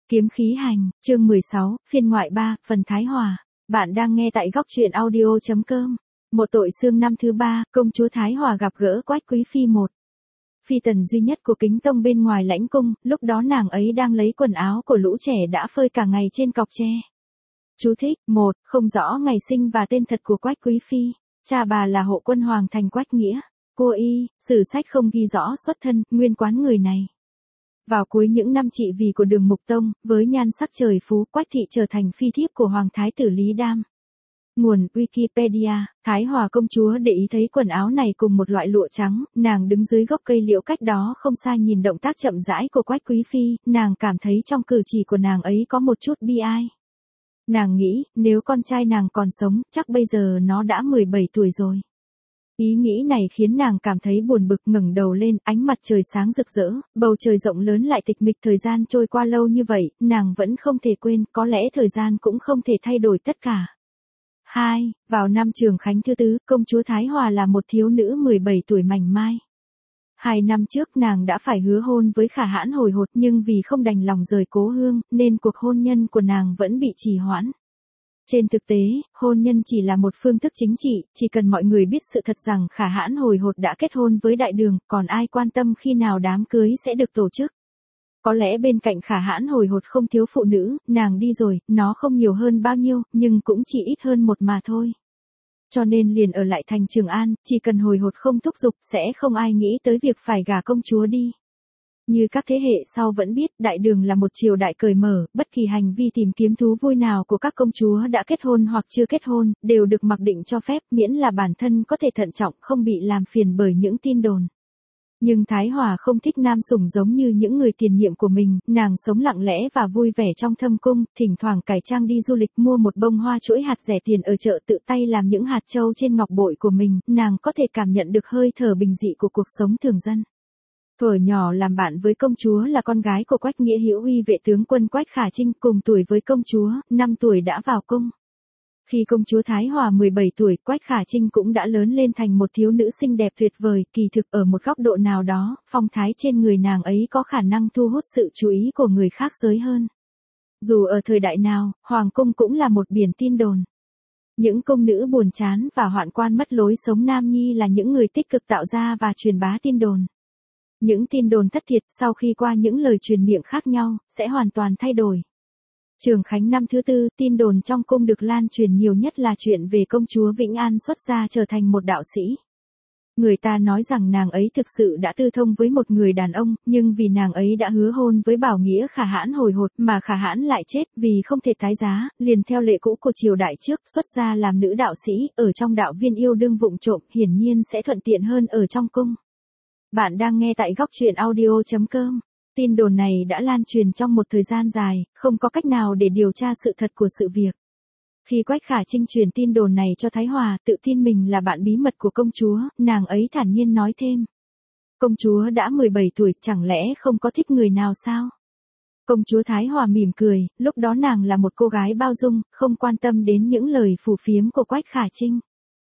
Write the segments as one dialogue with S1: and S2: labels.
S1: Kiếm khí hành, chương 16, phiên ngoại 3, phần Thái Hòa. Bạn đang nghe tại góc truyện audio.com. Một tội xương năm thứ 3, công chúa Thái Hòa gặp gỡ Quách Quý Phi một. Phi tần duy nhất của Kính Tông bên ngoài lãnh cung, lúc đó nàng ấy đang lấy quần áo của lũ trẻ đã phơi cả ngày trên cọc tre. Chú thích, 1, không rõ ngày sinh và tên thật của Quách Quý Phi. Cha bà là hộ quân hoàng thành Quách Nghĩa. Cô y, sử sách không ghi rõ xuất thân, nguyên quán người này. Vào cuối những năm trị vì của Đường Mục Tông, với nhan sắc trời phú, Quách thị trở thành phi thiếp của Hoàng Thái tử Lý Đam. Nguồn Wikipedia, Thái Hòa công chúa để ý thấy quần áo này cùng một loại lụa trắng, nàng đứng dưới gốc cây liễu cách đó không xa nhìn động tác chậm rãi của Quách Quý Phi, nàng cảm thấy trong cử chỉ của nàng ấy có một chút bi ai. Nàng nghĩ, nếu con trai nàng còn sống, chắc bây giờ nó đã 17 tuổi rồi. Ý nghĩ này khiến nàng cảm thấy buồn bực, ngẩng đầu lên, ánh mặt trời sáng rực rỡ, bầu trời rộng lớn lại tịch mịch, thời gian trôi qua lâu như vậy, nàng vẫn không thể quên, có lẽ thời gian cũng không thể thay đổi tất cả. 2. Vào năm Trường Khánh thứ tư, công chúa Thái Hòa là một thiếu nữ 17 tuổi mảnh mai. 2 năm trước nàng đã phải hứa hôn với Khả Hãn hồi hột, nhưng vì không đành lòng rời cố hương, nên cuộc hôn nhân của nàng vẫn bị trì hoãn. Trên thực tế, hôn nhân chỉ là một phương thức chính trị, chỉ cần mọi người biết sự thật rằng Khả Hãn hồi hột đã kết hôn với Đại Đường, còn ai quan tâm khi nào đám cưới sẽ được tổ chức. Có lẽ bên cạnh Khả Hãn hồi hột không thiếu phụ nữ, nàng đi rồi, nó không nhiều hơn bao nhiêu, nhưng cũng chỉ ít hơn một mà thôi. Cho nên liền ở lại thành Trường An, chỉ cần hồi hột không thúc giục sẽ không ai nghĩ tới việc phải gả công chúa đi. Như các thế hệ sau vẫn biết, Đại Đường là một triều đại cởi mở, bất kỳ hành vi tìm kiếm thú vui nào của các công chúa đã kết hôn hoặc chưa kết hôn, đều được mặc định cho phép, miễn là bản thân có thể thận trọng, không bị làm phiền bởi những tin đồn. Nhưng Thái Hòa không thích nam sủng giống như những người tiền nhiệm của mình, nàng sống lặng lẽ và vui vẻ trong thâm cung, thỉnh thoảng cải trang đi du lịch, mua một bông hoa chuỗi hạt rẻ tiền ở chợ, tự tay làm những hạt châu trên ngọc bội của mình, nàng có thể cảm nhận được hơi thở bình dị của cuộc sống thường dân. Thuở nhỏ làm bạn với công chúa là con gái của Quách Nghĩa Hữu Uy vệ tướng quân Quách Khả Trinh, cùng tuổi với công chúa, 5 tuổi đã vào cung. Khi công chúa Thái Hòa 17 tuổi, Quách Khả Trinh cũng đã lớn lên thành một thiếu nữ xinh đẹp tuyệt vời, kỳ thực ở một góc độ nào đó, phong thái trên người nàng ấy có khả năng thu hút sự chú ý của người khác giới hơn. Dù ở thời đại nào, Hoàng cung cũng là một biển tin đồn. Những công nữ buồn chán và hoạn quan mất lối sống nam nhi là những người tích cực tạo ra và truyền bá tin đồn. Những tin đồn thất thiệt sau khi qua những lời truyền miệng khác nhau, sẽ hoàn toàn thay đổi. Trường Khánh năm thứ tư, tin đồn trong cung được lan truyền nhiều nhất là chuyện về công chúa Vĩnh An xuất gia trở thành một đạo sĩ. Người ta nói rằng nàng ấy thực sự đã tư thông với một người đàn ông, nhưng vì nàng ấy đã hứa hôn với Bảo Nghĩa Khả Hãn hồi hột mà Khả Hãn lại chết vì không thể tái giá, liền theo lệ cũ của triều đại trước, xuất gia làm nữ đạo sĩ, ở trong đạo viên yêu đương vụng trộm, hiển nhiên sẽ thuận tiện hơn ở trong cung. Bạn đang nghe tại góc truyện audio.com. Tin đồn này đã lan truyền trong một thời gian dài, không có cách nào để điều tra sự thật của sự việc. Khi Quách Khả Trinh truyền tin đồn này cho Thái Hòa, tự tin mình là bạn bí mật của công chúa, nàng ấy thản nhiên nói thêm. Công chúa đã 17 tuổi, chẳng lẽ không có thích người nào sao? Công chúa Thái Hòa mỉm cười, lúc đó nàng là một cô gái bao dung, không quan tâm đến những lời phù phiếm của Quách Khả Trinh.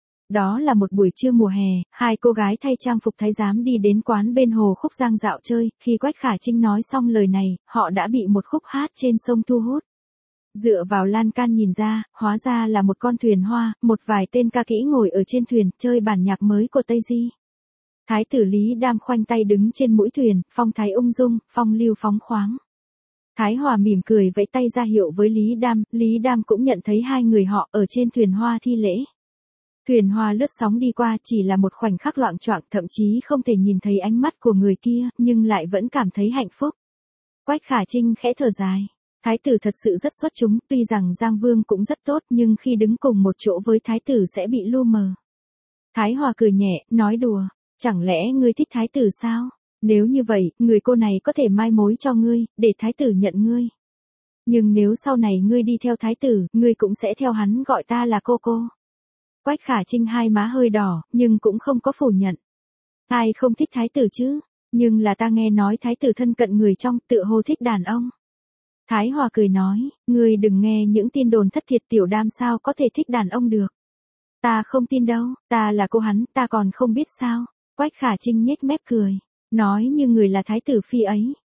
S1: Đó là một buổi trưa mùa hè, hai cô gái thay trang phục thái giám đi đến quán bên hồ Khúc Giang dạo chơi, khi Quách Khả Trinh nói xong lời này, họ đã bị một khúc hát trên sông thu hút. Dựa vào lan can nhìn ra, hóa ra là một con thuyền hoa, một vài tên ca kỹ ngồi ở trên thuyền, chơi bản nhạc mới của Tây Di. Thái tử Lý Đam khoanh tay đứng trên mũi thuyền, phong thái ung dung, phong lưu phóng khoáng. Thái Hòa mỉm cười vẫy tay ra hiệu với Lý Đam cũng nhận thấy hai người họ ở trên thuyền hoa thi lễ. Thuyền hoa lướt sóng đi qua chỉ là một khoảnh khắc loạng choạng, thậm chí không thể nhìn thấy ánh mắt của người kia, nhưng lại vẫn cảm thấy hạnh phúc. Quách Khả Trinh khẽ thở dài. Thái tử thật sự rất xuất chúng, tuy rằng Giang Vương cũng rất tốt nhưng khi đứng cùng một chỗ với thái tử sẽ bị lu mờ. Thái Hòa cười nhẹ, nói đùa, chẳng lẽ ngươi thích thái tử sao? Nếu như vậy, người cô này có thể mai mối cho ngươi, để thái tử nhận ngươi. Nhưng nếu sau này ngươi đi theo thái tử, ngươi cũng sẽ theo hắn gọi ta là cô. Quách Khả Trinh hai má hơi đỏ, nhưng cũng không có phủ nhận. Ai không thích thái tử chứ? Nhưng là ta nghe nói thái tử thân cận người trong, tự hồ thích đàn ông. Thái Hòa cười nói, ngươi đừng nghe những tin đồn thất thiệt, Tiểu Đam sao có thể thích đàn ông được. Ta không tin đâu, ta là cô hắn, ta còn không biết sao. Quách Khả Trinh nhếch mép cười, nói như người là thái tử phi ấy.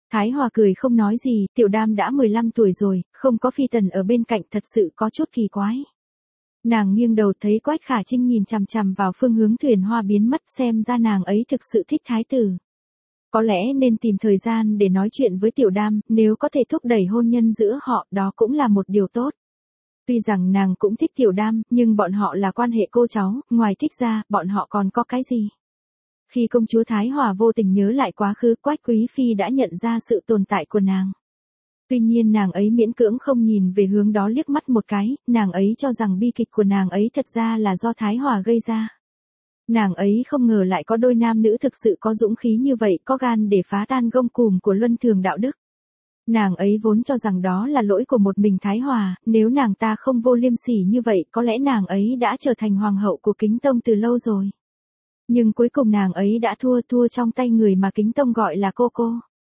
S1: Thái Hòa cười không nói gì, Tiểu Đam đã 15 tuổi rồi, không có Phi Tần ở bên cạnh thật sự có chút kỳ quái. Nàng nghiêng đầu thấy Quách Khả Trinh nhìn chằm chằm vào phương hướng thuyền hoa biến mất, xem ra nàng ấy thực sự thích thái tử. Có lẽ nên tìm thời gian để nói chuyện với Tiểu Đam, nếu có thể thúc đẩy hôn nhân giữa họ, đó cũng là một điều tốt. Tuy rằng nàng cũng thích Tiểu Đam, nhưng bọn họ là quan hệ cô cháu, ngoài thích ra, bọn họ còn có cái gì? Khi công chúa Thái Hòa vô tình nhớ lại quá khứ, Quách Quý Phi đã nhận ra sự tồn tại của nàng. Tuy nhiên nàng ấy miễn cưỡng không nhìn về hướng đó liếc mắt một cái, nàng ấy cho rằng bi kịch của nàng ấy thật ra là do Thái Hòa gây ra. Nàng ấy không ngờ lại có đôi nam nữ thực sự có dũng khí như vậy, có gan để phá tan gông cùm của luân thường đạo đức. Nàng ấy vốn cho rằng đó là lỗi của một mình Thái Hòa, nếu nàng ta không vô liêm sỉ như vậy, có lẽ nàng ấy đã trở thành hoàng hậu của Kính Tông từ lâu rồi. Nhưng cuối cùng nàng ấy đã thua trong tay người mà Kính Tông gọi là cô.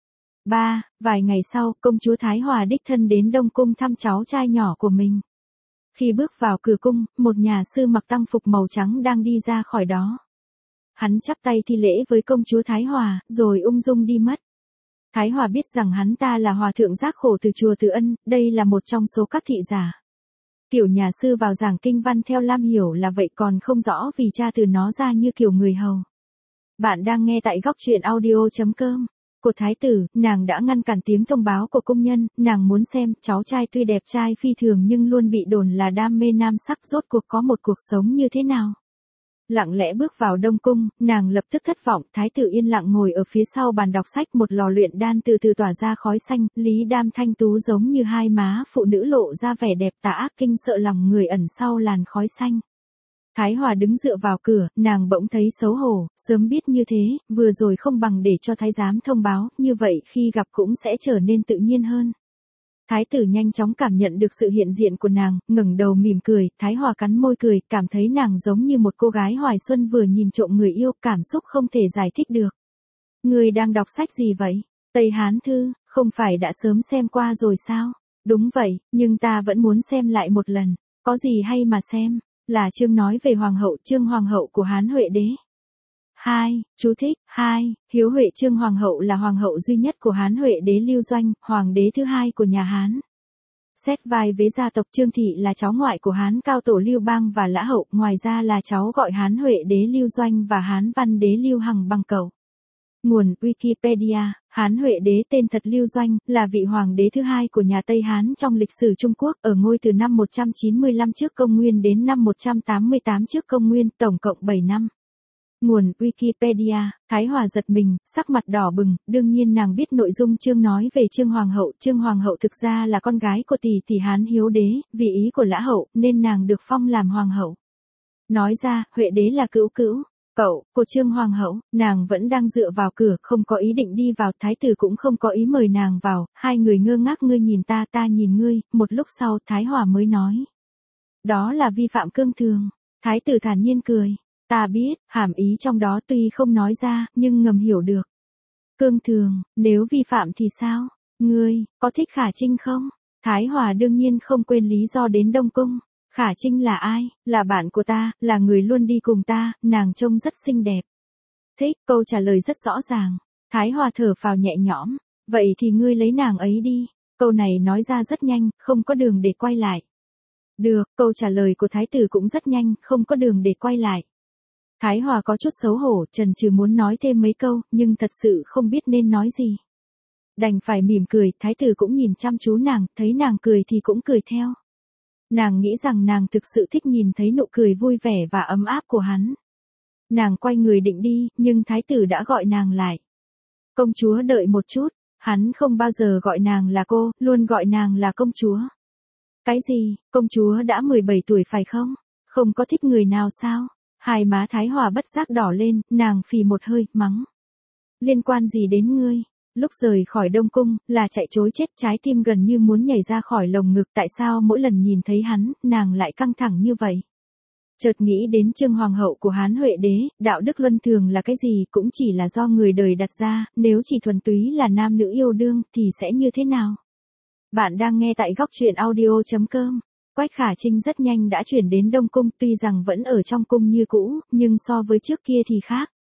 S1: Vài ngày sau, công chúa Thái Hòa đích thân đến Đông Cung thăm cháu trai nhỏ của mình. Khi bước vào cửa cung, một nhà sư mặc tang phục màu trắng đang đi ra khỏi đó. Hắn chắp tay thi lễ với công chúa Thái Hòa, rồi ung dung đi mất. Thái Hòa biết rằng hắn ta là hòa thượng giác khổ từ chùa Từ Ân, đây là một trong số các thị giả. Kiểu nhà sư vào giảng kinh văn theo Lam hiểu là vậy, còn không rõ vì cha từ nó ra như kiểu người hầu. Bạn đang nghe tại góc truyện audio.com. Của thái tử, nàng đã ngăn cản tiếng thông báo của công nhân, nàng muốn xem cháu trai tuy đẹp trai phi thường nhưng luôn bị đồn là đam mê nam sắc, rốt cuộc có một cuộc sống như thế nào. Lặng lẽ bước vào Đông Cung, nàng lập tức thất vọng, thái tử yên lặng ngồi ở phía sau bàn đọc sách, một lò luyện đan từ từ tỏa ra khói xanh, Lý Đam thanh tú giống như hai má phụ nữ lộ ra vẻ đẹp tả ác kinh sợ lòng người ẩn sau làn khói xanh. Thái Hòa đứng dựa vào cửa, nàng bỗng thấy xấu hổ, sớm biết như thế, vừa rồi không bằng để cho thái giám thông báo, như vậy khi gặp cũng sẽ trở nên tự nhiên hơn. Thái tử nhanh chóng cảm nhận được sự hiện diện của nàng, ngẩng đầu mỉm cười, Thái Hòa cắn môi cười, cảm thấy nàng giống như một cô gái hoài xuân vừa nhìn trộm người yêu, cảm xúc không thể giải thích được. Người đang đọc sách gì vậy? Tây Hán Thư, không phải đã sớm xem qua rồi sao? Đúng vậy, nhưng ta vẫn muốn xem lại một lần. Có gì hay mà xem? Là chương nói về chương hoàng hậu của Hán Huệ Đế. 2. Chú thích. 2. Hiếu Huệ chương hoàng hậu là hoàng hậu duy nhất của Hán Huệ Đế Lưu Doanh, hoàng đế thứ hai của nhà Hán. Xét vai vế gia tộc, Trương Thị là cháu ngoại của Hán cao tổ Lưu Bang và Lã Hậu, ngoài ra là cháu gọi Hán Huệ Đế Lưu Doanh và Hán Văn Đế Lưu Hằng bằng cậu. Nguồn Wikipedia. Hán Huệ Đế tên thật Lưu Doanh, là vị hoàng đế thứ hai của nhà Tây Hán trong lịch sử Trung Quốc, ở ngôi từ năm 195 trước công nguyên đến năm 188 trước công nguyên, tổng cộng 7 năm. Nguồn Wikipedia. Thái Hòa giật mình, sắc mặt đỏ bừng, đương nhiên nàng biết nội dung chương nói về chương hoàng hậu thực ra là con gái của tỷ Hán Hiếu Đế, vì ý của Lã Hậu, nên nàng được phong làm hoàng hậu. Nói ra, Huệ Đế là cậu của chương hoàng hậu, nàng vẫn đang dựa vào cửa, không có ý định đi vào, thái tử cũng không có ý mời nàng vào, hai người ngơ ngác, ngươi nhìn ta nhìn ngươi, một lúc sau Thái Hòa mới nói. Đó là vi phạm cương thường. Thái tử thản nhiên cười. Ta biết, hàm ý trong đó tuy không nói ra, nhưng ngầm hiểu được. Cương thường, nếu vi phạm thì sao? Ngươi, có thích Khả Trinh không? Thái Hòa đương nhiên không quên lý do đến Đông Cung. Khả Trinh là ai? Là bạn của ta, là người luôn đi cùng ta, nàng trông rất xinh đẹp. Thích, câu trả lời rất rõ ràng. Thái Hòa thở phào nhẹ nhõm. Vậy thì ngươi lấy nàng ấy đi. Câu này nói ra rất nhanh, không có đường để quay lại. Được, câu trả lời của thái tử cũng rất nhanh, không có đường để quay lại. Thái Hòa có chút xấu hổ, chần chừ muốn nói thêm mấy câu, nhưng thật sự không biết nên nói gì. Đành phải mỉm cười, thái tử cũng nhìn chăm chú nàng, thấy nàng cười thì cũng cười theo. Nàng nghĩ rằng nàng thực sự thích nhìn thấy nụ cười vui vẻ và ấm áp của hắn. Nàng quay người định đi, nhưng thái tử đã gọi nàng lại. Công chúa đợi một chút, hắn không bao giờ gọi nàng là cô, luôn gọi nàng là công chúa. Cái gì, công chúa đã 17 tuổi phải không? Không có thích người nào sao? Hai má Thái Hòa bất giác đỏ lên, nàng phì một hơi, mắng. Liên quan gì đến ngươi? Lúc rời khỏi Đông Cung, là chạy trối chết, trái tim gần như muốn nhảy ra khỏi lồng ngực, tại sao mỗi lần nhìn thấy hắn, nàng lại căng thẳng như vậy? Chợt nghĩ đến chương hoàng hậu của Hán Huệ Đế, đạo đức luân thường là cái gì cũng chỉ là do người đời đặt ra, nếu chỉ thuần túy là nam nữ yêu đương, thì sẽ như thế nào? Bạn đang nghe tại góc truyện audio.com. Quách Khả Trinh rất nhanh đã chuyển đến Đông Cung, tuy rằng vẫn ở trong cung như cũ, nhưng so với trước kia thì khác.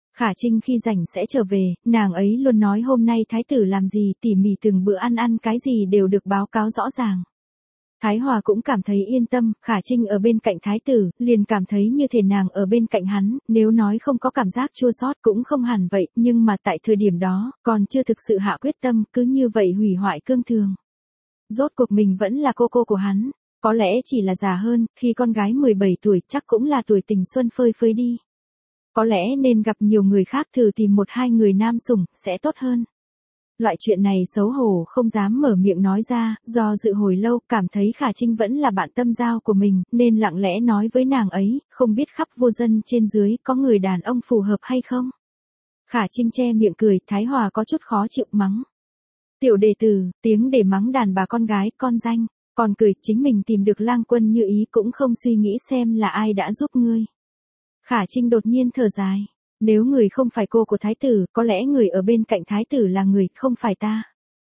S1: Khả Trinh khi rảnh sẽ trở về, nàng ấy luôn nói hôm nay thái tử làm gì tỉ mỉ từng bữa ăn cái gì đều được báo cáo rõ ràng. Thái Hòa cũng cảm thấy yên tâm, Khả Trinh ở bên cạnh thái tử, liền cảm thấy như thể nàng ở bên cạnh hắn, nếu nói không có cảm giác chua xót cũng không hẳn vậy, nhưng mà tại thời điểm đó, còn chưa thực sự hạ quyết tâm, cứ như vậy hủy hoại cương thường. Rốt cuộc mình vẫn là cô của hắn, có lẽ chỉ là già hơn, khi con gái 17 tuổi chắc cũng là tuổi tình xuân phơi phới đi. Có lẽ nên gặp nhiều người khác thử tìm một hai người nam sủng, sẽ tốt hơn. Loại chuyện này xấu hổ không dám mở miệng nói ra, do dự hồi lâu, cảm thấy Khả Trinh vẫn là bạn tâm giao của mình, nên lặng lẽ nói với nàng ấy, không biết khắp vô dân trên dưới có người đàn ông phù hợp hay không. Khả Trinh che miệng cười, Thái Hòa có chút khó chịu mắng. Tiểu đệ tử, tiếng để mắng đàn bà con gái, con danh, còn cười chính mình tìm được lang quân như ý cũng không suy nghĩ xem là ai đã giúp ngươi. Khả Trinh đột nhiên thở dài. Nếu người không phải cô của thái tử, có lẽ người ở bên cạnh thái tử là người, không phải ta.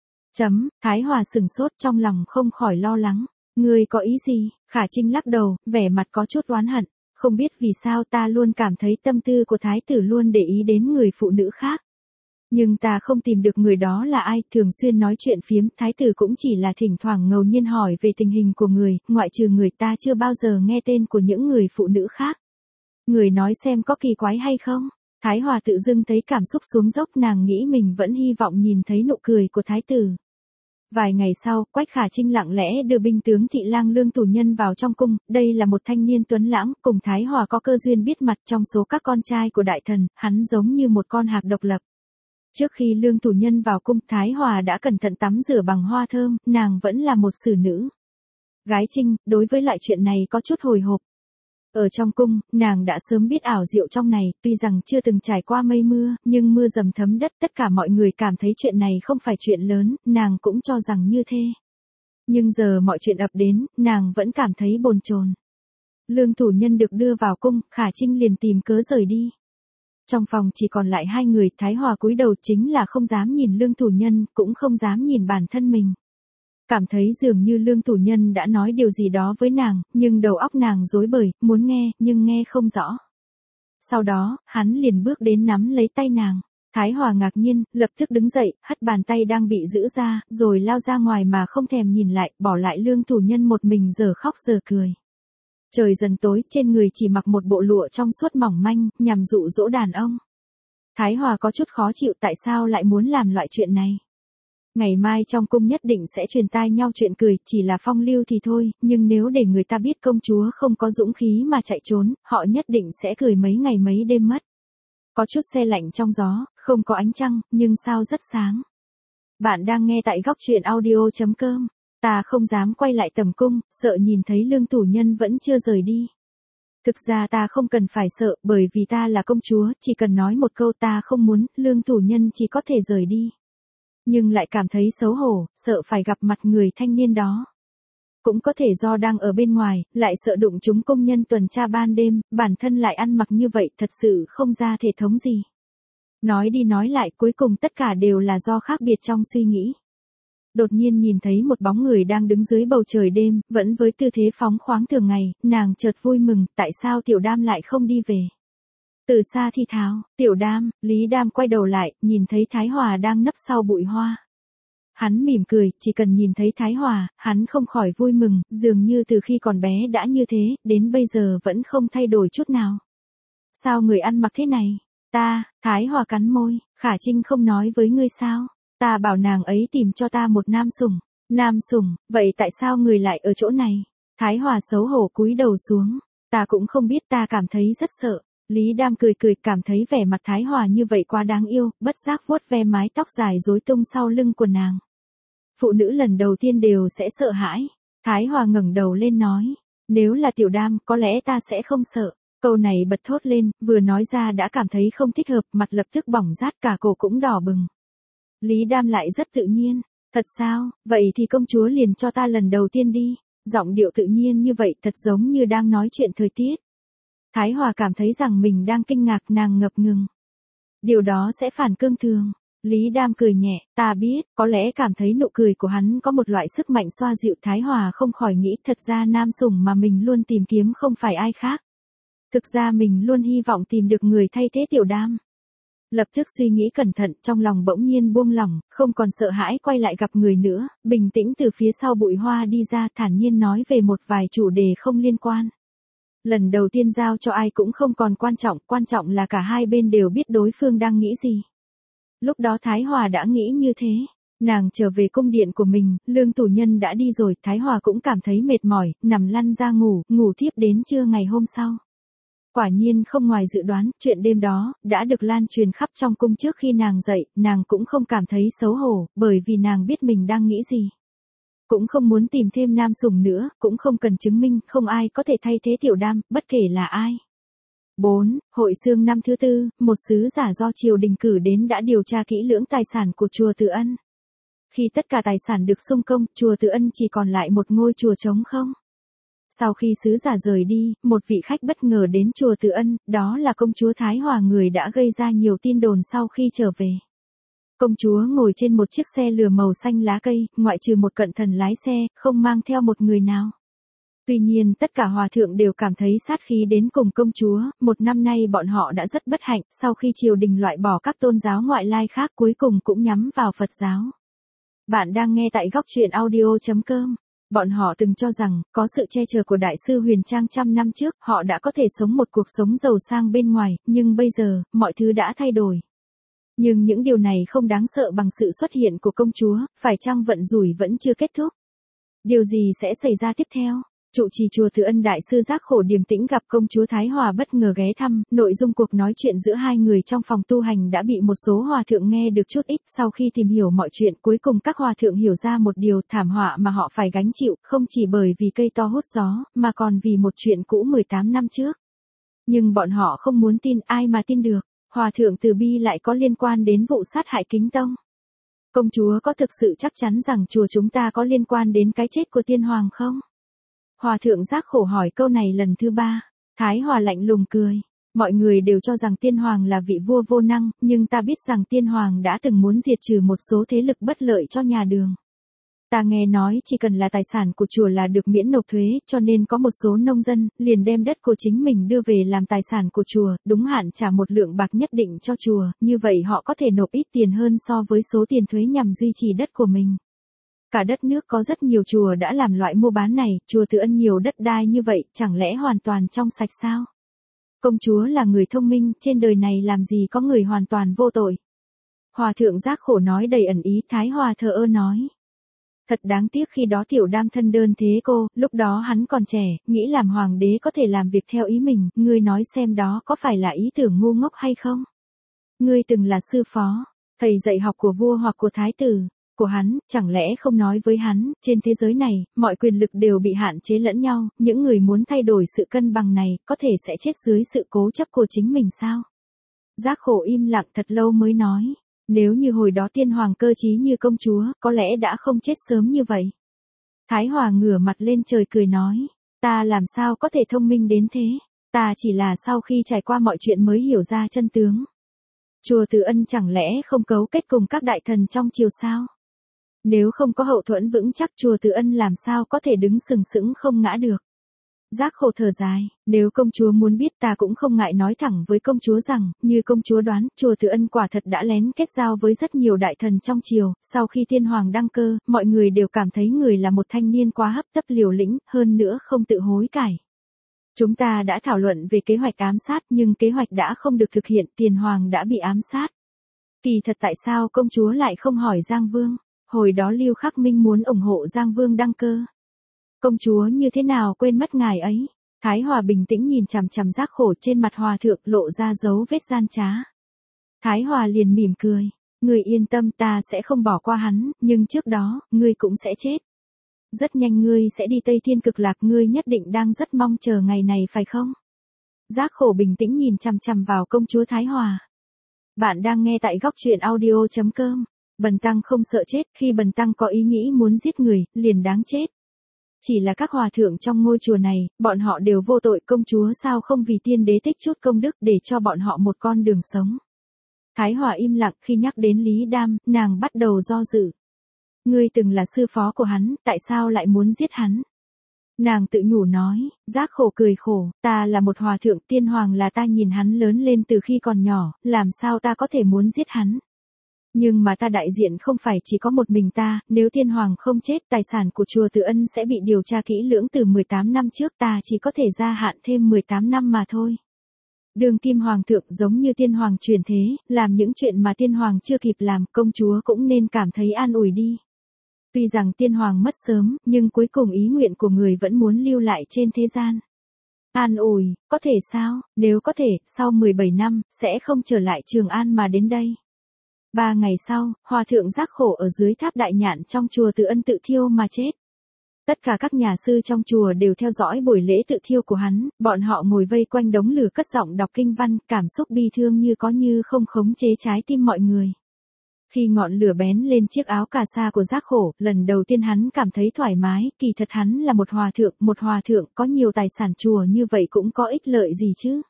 S1: Thái Hòa sừng sốt trong lòng không khỏi lo lắng. Ngươi có ý gì? Khả Trinh lắc đầu, vẻ mặt có chút oán hận. Không biết vì sao ta luôn cảm thấy tâm tư của thái tử luôn để ý đến người phụ nữ khác. Nhưng ta không tìm được người đó là ai, thường xuyên nói chuyện phiếm, thái tử cũng chỉ là thỉnh thoảng ngẫu nhiên hỏi về tình hình của người, ngoại trừ người ta chưa bao giờ nghe tên của những người phụ nữ khác. Người nói xem có kỳ quái hay không? Thái Hòa tự dưng thấy cảm xúc xuống dốc, nàng nghĩ mình vẫn hy vọng nhìn thấy nụ cười của thái tử. Vài ngày sau, Quách Khả Trinh lặng lẽ đưa binh tướng Thị Lang Lương Tủ Nhân vào trong cung, đây là một thanh niên tuấn lãng, cùng Thái Hòa có cơ duyên biết mặt trong số các con trai của đại thần, hắn giống như một con hạc độc lập. Trước khi Lương Tủ Nhân vào cung, Thái Hòa đã cẩn thận tắm rửa bằng hoa thơm, nàng vẫn là một xử nữ. Gái Trinh, đối với loại chuyện này có chút hồi hộp. Ở trong cung, nàng đã sớm biết ảo diệu trong này, tuy rằng chưa từng trải qua mây mưa, nhưng mưa dầm thấm đất, tất cả mọi người cảm thấy chuyện này không phải chuyện lớn, nàng cũng cho rằng như thế. Nhưng giờ mọi chuyện ập đến, nàng vẫn cảm thấy bồn chồn. Lương Tủ Nhân được đưa vào cung, Khả Trinh liền tìm cớ rời đi. Trong phòng chỉ còn lại hai người, Thái Hòa cúi đầu chính là không dám nhìn Lương Tủ Nhân, cũng không dám nhìn bản thân mình. Cảm thấy dường như Lương Tủ Nhân đã nói điều gì đó với nàng, nhưng đầu óc nàng rối bời, muốn nghe, nhưng nghe không rõ. Sau đó, hắn liền bước đến nắm lấy tay nàng. Thái Hòa ngạc nhiên, lập tức đứng dậy, hất bàn tay đang bị giữ ra, rồi lao ra ngoài mà không thèm nhìn lại, bỏ lại Lương Tủ Nhân một mình giờ khóc giờ cười. Trời dần tối, trên người chỉ mặc một bộ lụa trong suốt mỏng manh, nhằm dụ dỗ đàn ông. Thái Hòa có chút khó chịu, tại sao lại muốn làm loại chuyện này. Ngày mai trong cung nhất định sẽ truyền tai nhau chuyện cười, chỉ là phong lưu thì thôi, nhưng nếu để người ta biết công chúa không có dũng khí mà chạy trốn, họ nhất định sẽ cười mấy ngày mấy đêm mất. Có chút se lạnh trong gió, không có ánh trăng, nhưng sao rất sáng. Bạn đang nghe tại góc truyện audio.com. Ta không dám quay lại tầm cung, sợ nhìn thấy Lương Tủ Nhân vẫn chưa rời đi. Thực ra ta không cần phải sợ, bởi vì ta là công chúa, chỉ cần nói một câu ta không muốn, Lương Tủ Nhân chỉ có thể rời đi. Nhưng lại cảm thấy xấu hổ, sợ phải gặp mặt người thanh niên đó. Cũng có thể do đang ở bên ngoài, lại sợ đụng chúng công nhân tuần tra ban đêm, bản thân lại ăn mặc như vậy thật sự không ra thể thống gì. Nói đi nói lại cuối cùng tất cả đều là do khác biệt trong suy nghĩ. Đột nhiên nhìn thấy một bóng người đang đứng dưới bầu trời đêm, vẫn với tư thế phóng khoáng thường ngày, nàng chợt vui mừng, tại sao Tiểu Đam lại không đi về. Từ xa thi tháo, Tiểu Đam, Lý Đam quay đầu lại, nhìn thấy Thái Hòa đang nấp sau bụi hoa. Hắn mỉm cười, chỉ cần nhìn thấy Thái Hòa, hắn không khỏi vui mừng, dường như từ khi còn bé đã như thế, đến bây giờ vẫn không thay đổi chút nào. Sao người ăn mặc thế này? Thái Hòa cắn môi, Khả Trinh không nói với ngươi sao? Ta bảo nàng ấy tìm cho ta một nam sủng. Nam sủng, vậy tại sao người lại ở chỗ này? Thái Hòa xấu hổ cúi đầu xuống. Ta cũng không biết, ta cảm thấy rất sợ. Lý Đam cười cười, cảm thấy vẻ mặt Thái Hòa như vậy quá đáng yêu, bất giác vuốt ve mái tóc dài rối tung sau lưng của nàng. Phụ nữ lần đầu tiên đều sẽ sợ hãi. Thái Hòa ngẩng đầu lên nói. Nếu là Tiểu Đam, có lẽ ta sẽ không sợ. Câu này bật thốt lên, vừa nói ra đã cảm thấy không thích hợp, mặt lập tức bỏng rát, cả cổ cũng đỏ bừng. Lý Đam lại rất tự nhiên. Thật sao, vậy thì công chúa liền cho ta lần đầu tiên đi. Giọng điệu tự nhiên như vậy thật giống như đang nói chuyện thời tiết. Thái Hòa cảm thấy rằng mình đang kinh ngạc, nàng ngập ngừng. Điều đó sẽ phản cương thường. Lý Đam cười nhẹ, ta biết, có lẽ cảm thấy nụ cười của hắn có một loại sức mạnh xoa dịu. Thái Hòa không khỏi nghĩ thật ra nam sủng mà mình luôn tìm kiếm không phải ai khác. Thực ra mình luôn hy vọng tìm được người thay thế Tiểu Đam. Lập tức suy nghĩ cẩn thận, trong lòng bỗng nhiên buông lỏng, không còn sợ hãi quay lại gặp người nữa, bình tĩnh từ phía sau bụi hoa đi ra, thản nhiên nói về một vài chủ đề không liên quan. Lần đầu tiên giao cho ai cũng không còn quan trọng là cả hai bên đều biết đối phương đang nghĩ gì. Lúc đó Thái Hòa đã nghĩ như thế. Nàng trở về cung điện của mình, Lương Tủ Nhân đã đi rồi, Thái Hòa cũng cảm thấy mệt mỏi, nằm lăn ra ngủ thiếp đến trưa ngày hôm sau. Quả nhiên không ngoài dự đoán, chuyện đêm đó, đã được lan truyền khắp trong cung trước khi nàng dậy, nàng cũng không cảm thấy xấu hổ, bởi vì nàng biết mình đang nghĩ gì. Cũng không muốn tìm thêm nam sủng nữa, cũng không cần chứng minh, không ai có thể thay thế Tiểu Đam, bất kể là ai. 4. Hội xương năm thứ tư, một sứ giả do triều đình cử đến đã điều tra kỹ lưỡng tài sản của chùa Từ Ân. Khi tất cả tài sản được xung công, chùa Từ Ân chỉ còn lại một ngôi chùa trống không. Sau khi sứ giả rời đi, một vị khách bất ngờ đến chùa Từ Ân, đó là công chúa Thái Hòa, người đã gây ra nhiều tin đồn sau khi trở về. Công chúa ngồi trên một chiếc xe lửa màu xanh lá cây, ngoại trừ một cận thần lái xe, không mang theo một người nào. Tuy nhiên tất cả hòa thượng đều cảm thấy sát khí đến cùng công chúa, một năm nay bọn họ đã rất bất hạnh, sau khi triều đình loại bỏ các tôn giáo ngoại lai khác cuối cùng cũng nhắm vào Phật giáo. Bạn đang nghe tại góc truyện audio.com. Bọn họ từng cho rằng, có sự che chở của Đại sư Huyền Trang trăm năm trước, họ đã có thể sống một cuộc sống giàu sang bên ngoài, nhưng bây giờ, mọi thứ đã thay đổi. Nhưng những điều này không đáng sợ bằng sự xuất hiện của công chúa, phải chăng vận rủi vẫn chưa kết thúc? Điều gì sẽ xảy ra tiếp theo? Trụ trì chùa Từ Ân đại sư Giác Khổ điềm tĩnh gặp công chúa Thái Hòa bất ngờ ghé thăm, nội dung cuộc nói chuyện giữa hai người trong phòng tu hành đã bị một số hòa thượng nghe được chút ít, sau khi tìm hiểu mọi chuyện cuối cùng các hòa thượng hiểu ra một điều, thảm họa mà họ phải gánh chịu, không chỉ bởi vì cây to hút gió, mà còn vì một chuyện cũ 18 năm trước. Nhưng bọn họ không muốn tin, ai mà tin được, hòa thượng Từ Bi lại có liên quan đến vụ sát hại Kính Tông. Công chúa có thực sự chắc chắn rằng chùa chúng ta có liên quan đến cái chết của tiên hoàng không? Hòa thượng Giác Khổ hỏi câu này lần thứ 3. Thái Hòa lạnh lùng cười. Mọi người đều cho rằng tiên hoàng là vị vua vô năng, nhưng ta biết rằng tiên hoàng đã từng muốn diệt trừ một số thế lực bất lợi cho nhà Đường. Ta nghe nói chỉ cần là tài sản của chùa là được miễn nộp thuế, cho nên có một số nông dân liền đem đất của chính mình đưa về làm tài sản của chùa, đúng hạn trả một lượng bạc nhất định cho chùa, như vậy họ có thể nộp ít tiền hơn so với số tiền thuế nhằm duy trì đất của mình. Cả đất nước có rất nhiều chùa đã làm loại mua bán này, chùa Từ Ân nhiều đất đai như vậy, chẳng lẽ hoàn toàn trong sạch sao? Công chúa là người thông minh, trên đời này làm gì có người hoàn toàn vô tội. Hòa thượng Giác Khổ nói đầy ẩn ý, Thái Hòa thờ ơ nói. Thật đáng tiếc khi đó Tiểu Đam thân đơn thế cô, lúc đó hắn còn trẻ, nghĩ làm hoàng đế có thể làm việc theo ý mình, ngươi nói xem đó có phải là ý tưởng ngu ngốc hay không? Ngươi từng là sư phó, thầy dạy học của vua hoặc của thái tử. Của hắn, chẳng lẽ không nói với hắn, trên thế giới này, mọi quyền lực đều bị hạn chế lẫn nhau, những người muốn thay đổi sự cân bằng này, có thể sẽ chết dưới sự cố chấp của chính mình sao? Giác Khổ im lặng thật lâu mới nói, nếu như hồi đó tiên hoàng cơ trí như công chúa, có lẽ đã không chết sớm như vậy. Thái Hòa ngửa mặt lên trời cười nói, ta làm sao có thể thông minh đến thế, ta chỉ là sau khi trải qua mọi chuyện mới hiểu ra chân tướng. Chùa Từ Ân chẳng lẽ không cấu kết cùng các đại thần trong triều sao? Nếu không có hậu thuẫn vững chắc chùa Từ Ân làm sao có thể đứng sừng sững không ngã được. Giác Khổ thở dài, nếu công chúa muốn biết ta cũng không ngại nói thẳng với công chúa rằng, như công chúa đoán, chùa Từ Ân quả thật đã lén kết giao với rất nhiều đại thần trong triều, sau khi tiên hoàng đăng cơ, mọi người đều cảm thấy người là một thanh niên quá hấp tấp liều lĩnh, hơn nữa không tự hối cải. Chúng ta đã thảo luận về kế hoạch ám sát nhưng kế hoạch đã không được thực hiện, tiền hoàng đã bị ám sát. Kỳ thật tại sao công chúa lại không hỏi Giang Vương? Hồi đó Lưu Khắc Minh muốn ủng hộ Giang Vương đăng cơ. Công chúa như thế nào quên mất ngài ấy? Thái Hòa bình tĩnh nhìn chằm chằm Giác Khổ, trên mặt hòa thượng lộ ra dấu vết gian trá. Thái Hòa liền mỉm cười. Ngươi yên tâm, ta sẽ không bỏ qua hắn, nhưng trước đó, ngươi cũng sẽ chết. Rất nhanh ngươi sẽ đi Tây Thiên Cực Lạc, ngươi nhất định đang rất mong chờ ngày này phải không? Giác Khổ bình tĩnh nhìn chằm chằm vào công chúa Thái Hòa. Bạn đang nghe tại góc truyện audio.com. Bần tăng không sợ chết, khi bần tăng có ý nghĩ muốn giết người, liền đáng chết. Chỉ là các hòa thượng trong ngôi chùa này, bọn họ đều vô tội, công chúa sao không vì tiên đế tích chút công đức để cho bọn họ một con đường sống. Thái Hòa im lặng, khi nhắc đến Lý Đam, nàng bắt đầu do dự. Ngươi từng là sư phó của hắn, tại sao lại muốn giết hắn? Nàng tự nhủ nói, Giác Khổ cười khổ, ta là một hòa thượng, tiên hoàng là ta nhìn hắn lớn lên từ khi còn nhỏ, làm sao ta có thể muốn giết hắn. Nhưng mà ta đại diện không phải chỉ có một mình ta, nếu tiên hoàng không chết, tài sản của chùa Từ Ân sẽ bị điều tra kỹ lưỡng từ 18 năm trước, ta chỉ có thể gia hạn thêm 18 năm mà thôi. Đường kim hoàng thượng giống như tiên hoàng truyền thế, làm những chuyện mà tiên hoàng chưa kịp làm, công chúa cũng nên cảm thấy an ủi đi. Tuy rằng tiên hoàng mất sớm, nhưng cuối cùng ý nguyện của người vẫn muốn lưu lại trên thế gian. An ủi, có thể sao, nếu có thể, sau 17 năm, sẽ không trở lại Trường An mà đến đây. 3 ngày sau, hòa thượng Giác Khổ ở dưới tháp đại nhạn trong chùa Từ Ân tự thiêu mà chết. Tất cả các nhà sư trong chùa đều theo dõi buổi lễ tự thiêu của hắn, bọn họ ngồi vây quanh đống lửa cất giọng đọc kinh văn, cảm xúc bi thương như có như không khống chế trái tim mọi người. Khi ngọn lửa bén lên chiếc áo cà sa của Giác Khổ, lần đầu tiên hắn cảm thấy thoải mái, kỳ thật hắn là một hòa thượng có nhiều tài sản chùa như vậy cũng có ích lợi gì chứ.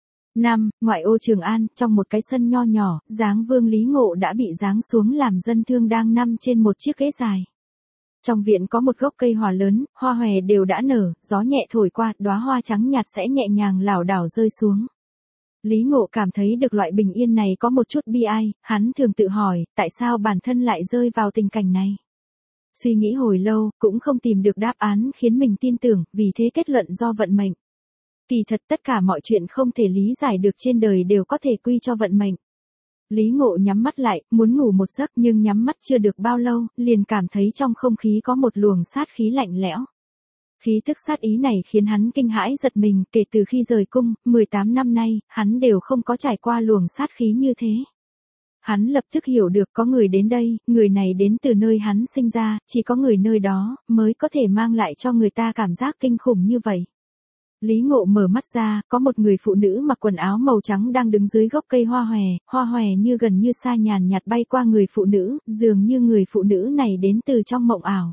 S1: Ngoại ô Trường An, trong một cái sân nho nhỏ, Giáng Vương Lý Ngộ đã bị giáng xuống làm dân thương đang nằm trên một chiếc ghế dài. Trong viện có một gốc cây hòa lớn, hoa hòe đều đã nở, gió nhẹ thổi qua, đóa hoa trắng nhạt sẽ nhẹ nhàng lảo đảo rơi xuống. Lý Ngộ cảm thấy được loại bình yên này có một chút bi ai, hắn thường tự hỏi, tại sao bản thân lại rơi vào tình cảnh này. Suy nghĩ hồi lâu, cũng không tìm được đáp án khiến mình tin tưởng, vì thế kết luận do vận mệnh. Kỳ thật tất cả mọi chuyện không thể lý giải được trên đời đều có thể quy cho vận mệnh. Lý Ngộ nhắm mắt lại, muốn ngủ một giấc nhưng nhắm mắt chưa được bao lâu, liền cảm thấy trong không khí có một luồng sát khí lạnh lẽo. Khí tức sát ý này khiến hắn kinh hãi giật mình, kể từ khi rời cung, 18 năm nay, hắn đều không có trải qua luồng sát khí như thế. Hắn lập tức hiểu được có người đến đây, người này đến từ nơi hắn sinh ra, chỉ có người nơi đó, mới có thể mang lại cho người ta cảm giác kinh khủng như vậy. Lý Ngộ mở mắt ra, có một người phụ nữ mặc quần áo màu trắng đang đứng dưới gốc cây hoa hòe như gần như xa nhàn nhạt bay qua người phụ nữ, dường như người phụ nữ này đến từ trong mộng ảo.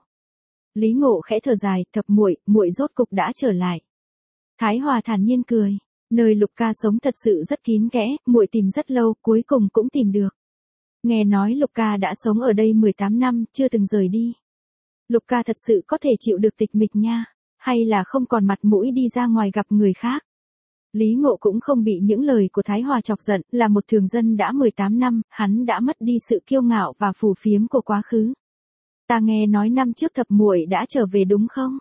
S1: Lý Ngộ khẽ thở dài, Thập muội, muội rốt cục đã trở lại. Thái Hòa thản nhiên cười, nơi Lục ca sống thật sự rất kín kẽ, muội tìm rất lâu, cuối cùng cũng tìm được. Nghe nói Lục ca đã sống ở đây 18 năm, chưa từng rời đi. Lục ca thật sự có thể chịu được tịch mịch nha, hay là không còn mặt mũi đi ra ngoài gặp người khác. Lý Ngộ cũng không bị những lời của Thái Hòa chọc giận, là một thường dân đã 18 năm, hắn đã mất đi sự kiêu ngạo và phù phiếm của quá khứ. Ta nghe nói năm trước Thập muội đã trở về đúng không?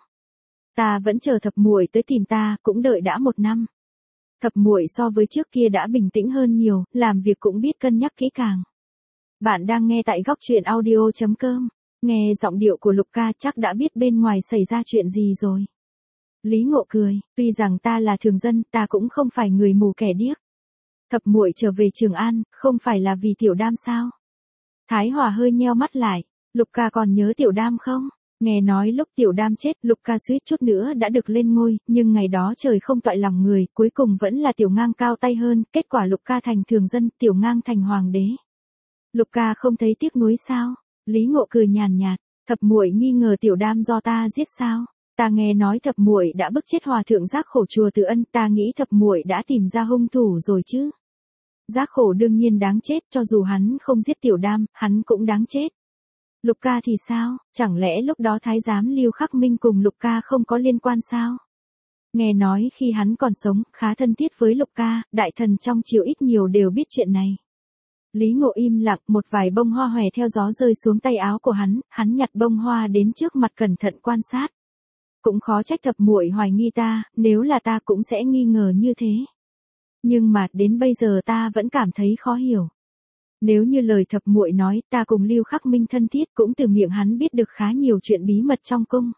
S1: Ta vẫn chờ Thập muội tới tìm ta, cũng đợi đã 1 năm. Thập muội so với trước kia đã bình tĩnh hơn nhiều, làm việc cũng biết cân nhắc kỹ càng. Bạn đang nghe tại góc truyện audio.com. Nghe giọng điệu của Lục ca chắc đã biết bên ngoài xảy ra chuyện gì rồi. Lý Ngộ cười, tuy rằng ta là thường dân, ta cũng không phải người mù kẻ điếc. Thập muội trở về Trường An, không phải là vì Tiểu Đam sao? Thái Hòa hơi nheo mắt lại, Lục ca còn nhớ Tiểu Đam không? Nghe nói lúc Tiểu Đam chết, Lục ca suýt chút nữa đã được lên ngôi, nhưng ngày đó trời không toại lòng người, cuối cùng vẫn là Tiểu Ngang cao tay hơn, kết quả Lục ca thành thường dân, Tiểu Ngang thành hoàng đế. Lục ca không thấy tiếc nuối sao? Lý Ngộ cười nhàn nhạt, Thập muội nghi ngờ Tiểu Đam do ta giết sao? Ta nghe nói Thập muội đã bức chết hòa thượng Giác Khổ chùa Từ Ân, ta nghĩ Thập muội đã tìm ra hung thủ rồi chứ. Giác Khổ đương nhiên đáng chết, cho dù hắn không giết Tiểu Đam, hắn cũng đáng chết. Lục ca thì sao, chẳng lẽ lúc đó Thái giám Lưu Khắc Minh cùng Lục ca không có liên quan sao? Nghe nói khi hắn còn sống, khá thân thiết với Lục ca, đại thần trong triều ít nhiều đều biết chuyện này. Lý Ngộ im lặng, một vài bông hoa hòe theo gió rơi xuống tay áo của hắn nhặt bông hoa đến trước mặt cẩn thận quan sát. Cũng khó trách Thập muội hoài nghi ta, nếu là ta cũng sẽ nghi ngờ như thế. Nhưng mà đến bây giờ ta vẫn cảm thấy khó hiểu. Nếu như lời Thập muội nói, ta cùng Lưu Khắc Minh thân thiết, cũng từ miệng hắn biết được khá nhiều chuyện bí mật trong cung.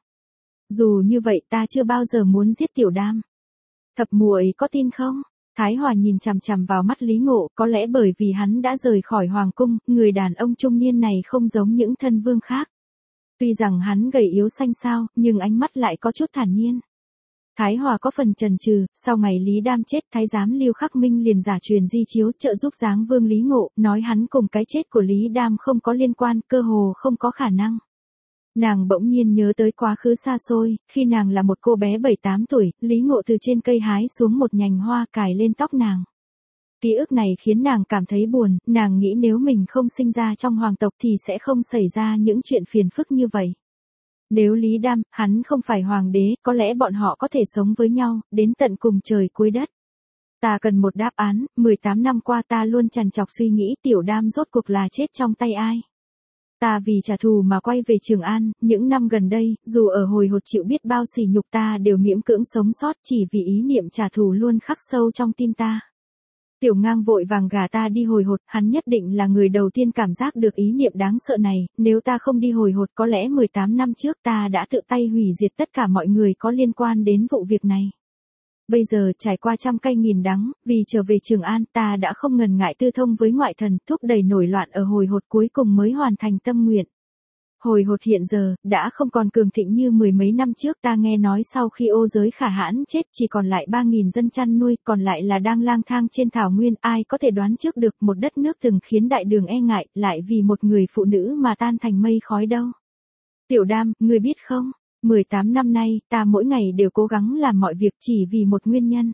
S1: Dù như vậy ta chưa bao giờ muốn giết Tiểu Đam. Thập muội có tin không? Thái Hòa nhìn chằm chằm vào mắt Lý Ngộ, có lẽ bởi vì hắn đã rời khỏi hoàng cung, người đàn ông trung niên này không giống những thân vương khác. Tuy rằng hắn gầy yếu xanh xao, nhưng ánh mắt lại có chút thản nhiên. Thái Hòa có phần chần chừ, sau ngày Lý Đam chết, Thái giám Lưu Khắc Minh liền giả truyền di chiếu trợ giúp Giáng Vương Lý Ngộ, nói hắn cùng cái chết của Lý Đam không có liên quan, cơ hồ không có khả năng. Nàng bỗng nhiên nhớ tới quá khứ xa xôi, khi nàng là một cô bé 7-8 tuổi, Lý Ngộ từ trên cây hái xuống một nhành hoa cài lên tóc nàng. Ký ức này khiến nàng cảm thấy buồn, nàng nghĩ nếu mình không sinh ra trong hoàng tộc thì sẽ không xảy ra những chuyện phiền phức như vậy. Nếu Lý Đam, hắn không phải hoàng đế, có lẽ bọn họ có thể sống với nhau, đến tận cùng trời cuối đất. Ta cần một đáp án, 18 năm qua ta luôn trằn trọc suy nghĩ Tiểu Đam rốt cuộc là chết trong tay ai. Ta vì trả thù mà quay về Trường An, những năm gần đây, dù ở hồi hột chịu biết bao sỉ nhục ta đều miễn cưỡng sống sót chỉ vì ý niệm trả thù luôn khắc sâu trong tim ta. Tiểu Ngang vội vàng gả ta đi hồi hột, hắn nhất định là người đầu tiên cảm giác được ý niệm đáng sợ này, nếu ta không đi hồi hột có lẽ 18 năm trước ta đã tự tay hủy diệt tất cả mọi người có liên quan đến vụ việc này. Bây giờ trải qua trăm cay nghìn đắng, vì trở về Trường An ta đã không ngần ngại tư thông với ngoại thần, thúc đẩy nổi loạn ở hồi hột cuối cùng mới hoàn thành tâm nguyện. Hồi hột hiện giờ, đã không còn cường thịnh như mười mấy năm trước ta nghe nói sau khi Ô Giới Khả Hãn chết chỉ còn lại 3.000 dân chăn nuôi, còn lại là đang lang thang trên thảo nguyên, ai có thể đoán trước được một đất nước từng khiến đại đường e ngại, lại vì một người phụ nữ mà tan thành mây khói đâu. Tiểu Đam, ngươi biết không, 18 năm nay, ta mỗi ngày đều cố gắng làm mọi việc chỉ vì một nguyên nhân.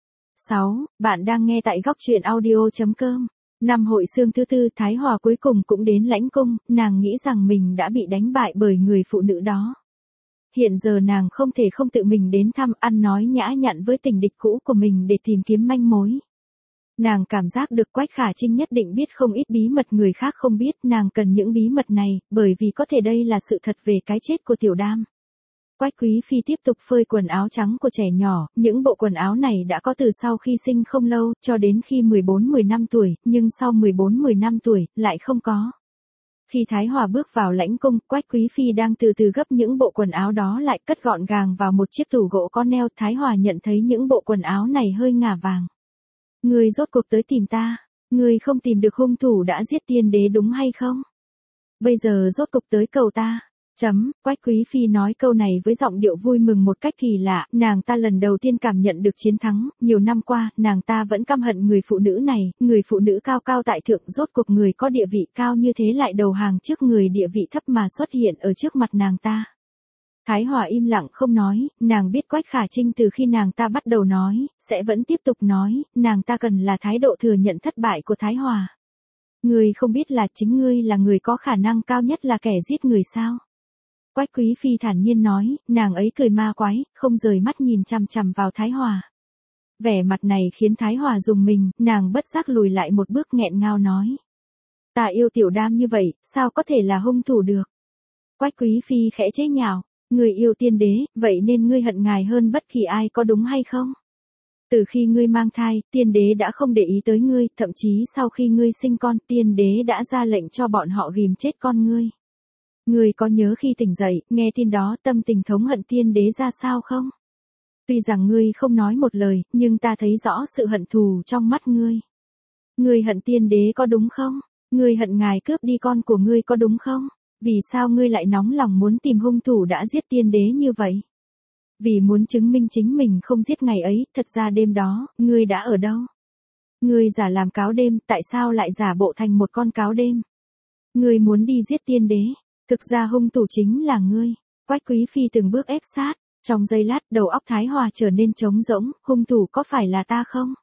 S1: 6. Bạn đang nghe tại góc truyện audio.com. Năm hội xương thứ tư Thái Hòa cuối cùng cũng đến lãnh cung, nàng nghĩ rằng mình đã bị đánh bại bởi người phụ nữ đó. Hiện giờ nàng không thể không tự mình đến thăm ăn nói nhã nhặn với tình địch cũ của mình để tìm kiếm manh mối. Nàng cảm giác được Quách Khả Trinh nhất định biết không ít bí mật người khác không biết, nàng cần những bí mật này, bởi vì có thể đây là sự thật về cái chết của Tiểu Đam. Quách Quý Phi tiếp tục phơi quần áo trắng của trẻ nhỏ, những bộ quần áo này đã có từ sau khi sinh không lâu, cho đến khi 14-15 tuổi, nhưng sau 14-15 tuổi, lại không có. Khi Thái Hòa bước vào lãnh cung, Quách Quý Phi đang từ từ gấp những bộ quần áo đó lại cất gọn gàng vào một chiếc tủ gỗ có neo, Thái Hòa nhận thấy những bộ quần áo này hơi ngả vàng. Ngươi rốt cuộc tới tìm ta, ngươi không tìm được hung thủ đã giết tiên đế đúng hay không? Bây giờ rốt cuộc tới cầu ta. Quách Quý Phi nói câu này với giọng điệu vui mừng một cách kỳ lạ, nàng ta lần đầu tiên cảm nhận được chiến thắng, nhiều năm qua, nàng ta vẫn căm hận người phụ nữ này, người phụ nữ cao cao tại thượng, rốt cuộc người có địa vị cao như thế lại đầu hàng trước người địa vị thấp mà xuất hiện ở trước mặt nàng ta. Thái Hòa im lặng không nói, nàng biết Quách Khả Trinh từ khi nàng ta bắt đầu nói, sẽ vẫn tiếp tục nói, nàng ta cần là thái độ thừa nhận thất bại của Thái Hòa. Ngươi không biết là chính ngươi là người có khả năng cao nhất là kẻ giết người sao? Quách Quý Phi thản nhiên nói, nàng ấy cười ma quái, không rời mắt nhìn chằm chằm vào Thái Hòa. Vẻ mặt này khiến Thái Hòa rùng mình, nàng bất giác lùi lại một bước nghẹn ngào nói. Ta yêu Tiểu Đam như vậy, sao có thể là hung thủ được? Quách Quý Phi khẽ chế nhạo, ngươi yêu tiên đế, vậy nên ngươi hận ngài hơn bất kỳ ai có đúng hay không? Từ khi ngươi mang thai, tiên đế đã không để ý tới ngươi, thậm chí sau khi ngươi sinh con, tiên đế đã ra lệnh cho bọn họ ghìm chết con ngươi. Ngươi có nhớ khi tỉnh dậy, nghe tin đó tâm tình thống hận tiên đế ra sao không? Tuy rằng ngươi không nói một lời, nhưng ta thấy rõ sự hận thù trong mắt ngươi. Ngươi hận tiên đế có đúng không? Ngươi hận ngài cướp đi con của ngươi có đúng không? Vì sao ngươi lại nóng lòng muốn tìm hung thủ đã giết tiên đế như vậy? Vì muốn chứng minh chính mình không giết ngày ấy, thật ra đêm đó, ngươi đã ở đâu? Ngươi giả làm cáo đêm, tại sao lại giả bộ thành một con cáo đêm? Ngươi muốn đi giết tiên đế. Thực ra hung thủ chính là ngươi. Quách Quý Phi từng bước ép sát, trong giây lát đầu óc Thái Hòa trở nên trống rỗng, hung thủ có phải là ta không?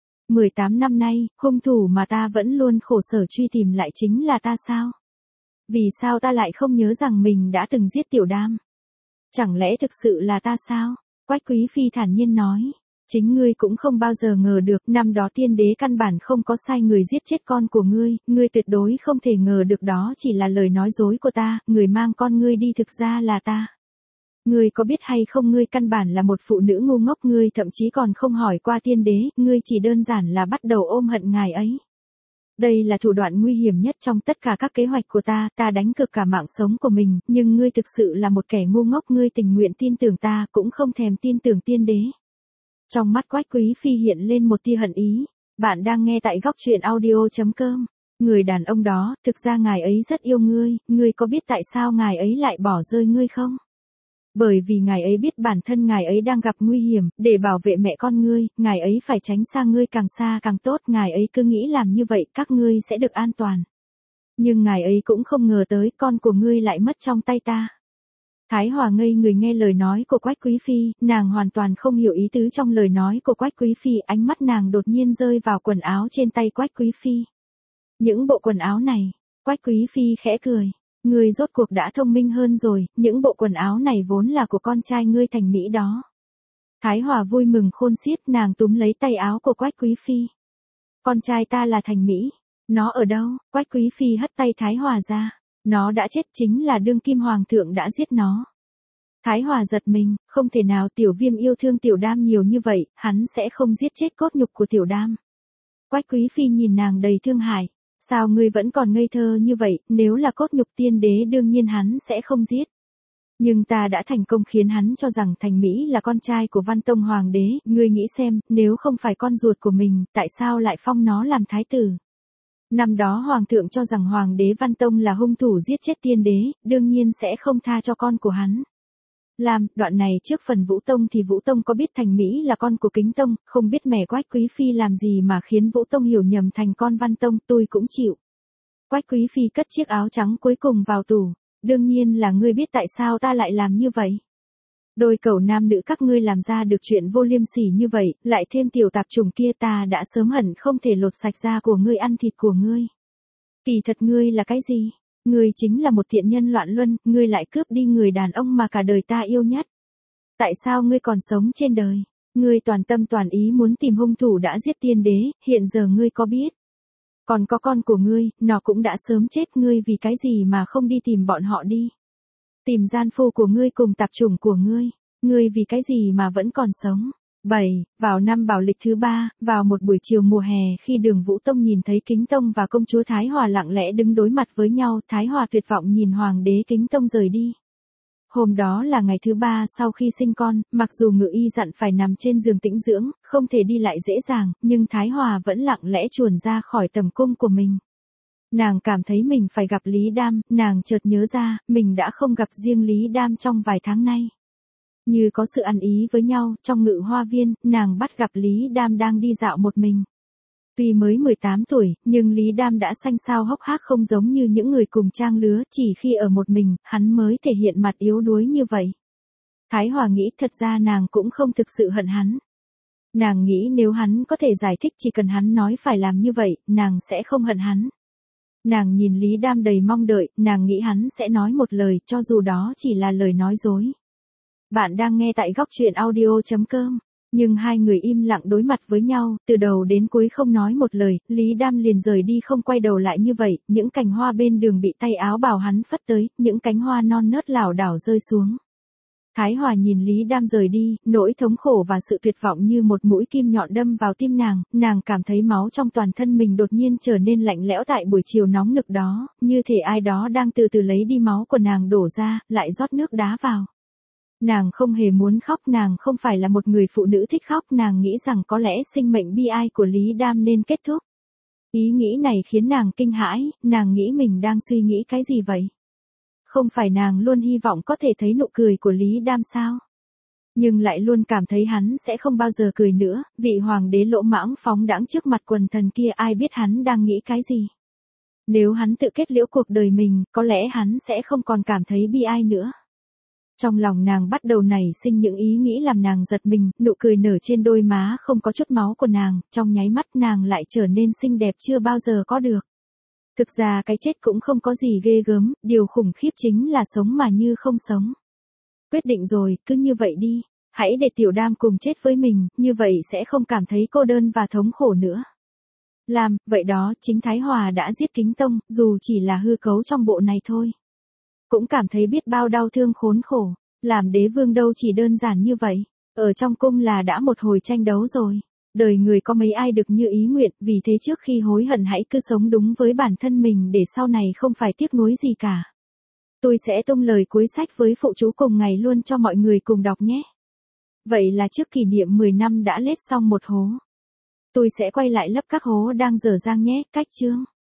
S1: 18 năm nay, hung thủ mà ta vẫn luôn khổ sở truy tìm lại chính là ta sao? Vì sao ta lại không nhớ rằng mình đã từng giết Tiểu Đam? Chẳng lẽ thực sự là ta sao? Quách Quý Phi thản nhiên nói. Chính ngươi cũng không bao giờ ngờ được, năm đó tiên đế căn bản không có sai người giết chết con của ngươi, ngươi tuyệt đối không thể ngờ được đó chỉ là lời nói dối của ta, người mang con ngươi đi thực ra là ta. Ngươi có biết hay không, ngươi căn bản là một phụ nữ ngu ngốc, ngươi thậm chí còn không hỏi qua tiên đế, ngươi chỉ đơn giản là bắt đầu ôm hận ngài ấy. Đây là thủ đoạn nguy hiểm nhất trong tất cả các kế hoạch của ta đánh cược cả mạng sống của mình, nhưng ngươi thực sự là một kẻ ngu ngốc, ngươi tình nguyện tin tưởng ta, cũng không thèm tin tưởng tiên đế. Trong mắt Quách Quý Phi hiện lên một tia hận ý. Bạn đang nghe tại góc truyện audio.com. Người đàn ông đó, thực ra ngài ấy rất yêu ngươi có biết tại sao ngài ấy lại bỏ rơi ngươi không? Bởi vì ngài ấy biết bản thân ngài ấy đang gặp nguy hiểm, để bảo vệ mẹ con ngươi, ngài ấy phải tránh xa ngươi càng xa càng tốt, ngài ấy cứ nghĩ làm như vậy các ngươi sẽ được an toàn. Nhưng ngài ấy cũng không ngờ tới con của ngươi lại mất trong tay ta. Thái Hòa ngây người nghe lời nói của Quách Quý Phi, nàng hoàn toàn không hiểu ý tứ trong lời nói của Quách Quý Phi, ánh mắt nàng đột nhiên rơi vào quần áo trên tay Quách Quý Phi. Những bộ quần áo này, Quách Quý Phi khẽ cười. Ngươi rốt cuộc đã thông minh hơn rồi, những bộ quần áo này vốn là của con trai ngươi Thành Mỹ đó. Thái Hòa vui mừng khôn xiết, nàng túm lấy tay áo của Quách Quý Phi. Con trai ta là Thành Mỹ. Nó ở đâu? Quách Quý Phi hất tay Thái Hòa ra. Nó đã chết, chính là đương kim hoàng thượng đã giết nó. Thái Hòa giật mình, không thể nào, Tiểu Viêm yêu thương Tiểu Đam nhiều như vậy, hắn sẽ không giết chết cốt nhục của Tiểu Đam. Quách Quý Phi nhìn nàng đầy thương hại. Sao ngươi vẫn còn ngây thơ như vậy, nếu là cốt nhục tiên đế đương nhiên hắn sẽ không giết. Nhưng ta đã thành công khiến hắn cho rằng Thành Mỹ là con trai của Văn Tông Hoàng đế, ngươi nghĩ xem, nếu không phải con ruột của mình, tại sao lại phong nó làm thái tử? Năm đó Hoàng thượng cho rằng Hoàng đế Văn Tông là hung thủ giết chết tiên đế, đương nhiên sẽ không tha cho con của hắn. Đoạn này trước phần Vũ Tông thì Vũ Tông có biết Thành Mỹ là con của Kính Tông, không biết mẹ Quách Quý Phi làm gì mà khiến Vũ Tông hiểu nhầm thành con Văn Tông, tôi cũng chịu. Quách Quý Phi cất chiếc áo trắng cuối cùng vào tủ. Đương nhiên là ngươi biết tại sao ta lại làm như vậy. Đôi cẩu nam nữ các ngươi làm ra được chuyện vô liêm sỉ như vậy, lại thêm tiểu tạp chủng kia, ta đã sớm hận không thể lột sạch da của ngươi ăn thịt của ngươi. Kỳ thật ngươi là cái gì? Ngươi chính là một thiện nhân loạn luân, ngươi lại cướp đi người đàn ông mà cả đời ta yêu nhất. Tại sao ngươi còn sống trên đời? Ngươi toàn tâm toàn ý muốn tìm hung thủ đã giết tiên đế, hiện giờ ngươi có biết? Còn có con của ngươi, nó cũng đã sớm chết, ngươi vì cái gì mà không đi tìm bọn họ đi? Tìm gian phu của ngươi cùng tạp chủng của ngươi vì cái gì mà vẫn còn sống? 7. Vào năm Bảo Lịch thứ 3, vào một buổi chiều mùa hè, khi Đường Vũ Tông nhìn thấy Kính Tông và công chúa Thái Hòa lặng lẽ đứng đối mặt với nhau, Thái Hòa tuyệt vọng nhìn Hoàng đế Kính Tông rời đi. Hôm đó là ngày thứ 3 sau khi sinh con, mặc dù Ngự Y dặn phải nằm trên giường tĩnh dưỡng, không thể đi lại dễ dàng, nhưng Thái Hòa vẫn lặng lẽ chuồn ra khỏi tầm cung của mình. Nàng cảm thấy mình phải gặp Lý Đam, nàng chợt nhớ ra, mình đã không gặp riêng Lý Đam trong vài tháng nay. Như có sự ăn ý với nhau, trong Ngự Hoa Viên, nàng bắt gặp Lý Đam đang đi dạo một mình. Tuy mới 18 tuổi, nhưng Lý Đam đã xanh xao hốc hác không giống như những người cùng trang lứa, chỉ khi ở một mình, hắn mới thể hiện mặt yếu đuối như vậy. Thái Hòa nghĩ thật ra nàng cũng không thực sự hận hắn. Nàng nghĩ nếu hắn có thể giải thích chỉ cần hắn nói phải làm như vậy, nàng sẽ không hận hắn. Nàng nhìn Lý Đam đầy mong đợi, nàng nghĩ hắn sẽ nói một lời, cho dù đó chỉ là lời nói dối. Bạn đang nghe tại góc truyện audio.com. Nhưng hai người im lặng đối mặt với nhau, từ đầu đến cuối không nói một lời, Lý Đam liền rời đi không quay đầu lại như vậy, những cành hoa bên đường bị tay áo bào hắn phất tới, những cánh hoa non nớt lảo đảo rơi xuống. Thái Hòa nhìn Lý Đam rời đi, nỗi thống khổ và sự tuyệt vọng như một mũi kim nhọn đâm vào tim nàng cảm thấy máu trong toàn thân mình đột nhiên trở nên lạnh lẽo tại buổi chiều nóng nực đó, như thể ai đó đang từ từ lấy đi máu của nàng đổ ra, lại rót nước đá vào. Nàng không hề muốn khóc, nàng không phải là một người phụ nữ thích khóc, nàng nghĩ rằng có lẽ sinh mệnh bi ai của Lý Đam nên kết thúc. Ý nghĩ này khiến nàng kinh hãi, nàng nghĩ mình đang suy nghĩ cái gì vậy? Không phải nàng luôn hy vọng có thể thấy nụ cười của Lý Đam sao? Nhưng lại luôn cảm thấy hắn sẽ không bao giờ cười nữa, vị hoàng đế lỗ mãng phóng đãng trước mặt quần thần kia, ai biết hắn đang nghĩ cái gì? Nếu hắn tự kết liễu cuộc đời mình, có lẽ hắn sẽ không còn cảm thấy bi ai nữa. Trong lòng nàng bắt đầu nảy sinh những ý nghĩ làm nàng giật mình, nụ cười nở trên đôi má không có chút máu của nàng, trong nháy mắt nàng lại trở nên xinh đẹp chưa bao giờ có được. Thực ra cái chết cũng không có gì ghê gớm, điều khủng khiếp chính là sống mà như không sống. Quyết định rồi, cứ như vậy đi, hãy để Tiểu Đam cùng chết với mình, như vậy sẽ không cảm thấy cô đơn và thống khổ nữa. Vậy đó, chính Thái Hòa đã giết Kính Tông, dù chỉ là hư cấu trong bộ này thôi. Cũng cảm thấy biết bao đau thương khốn khổ, làm đế vương đâu chỉ đơn giản như vậy, ở trong cung là đã một hồi tranh đấu rồi. Đời người có mấy ai được như ý nguyện, vì thế trước khi hối hận hãy cứ sống đúng với bản thân mình để sau này không phải tiếc nuối gì cả. Tôi sẽ tung lời cuối sách với phụ chú cùng ngày luôn cho mọi người cùng đọc nhé. Vậy là trước kỷ niệm 10 năm đã lết xong một hố. Tôi sẽ quay lại lấp các hố đang dở dang nhé, cách chương.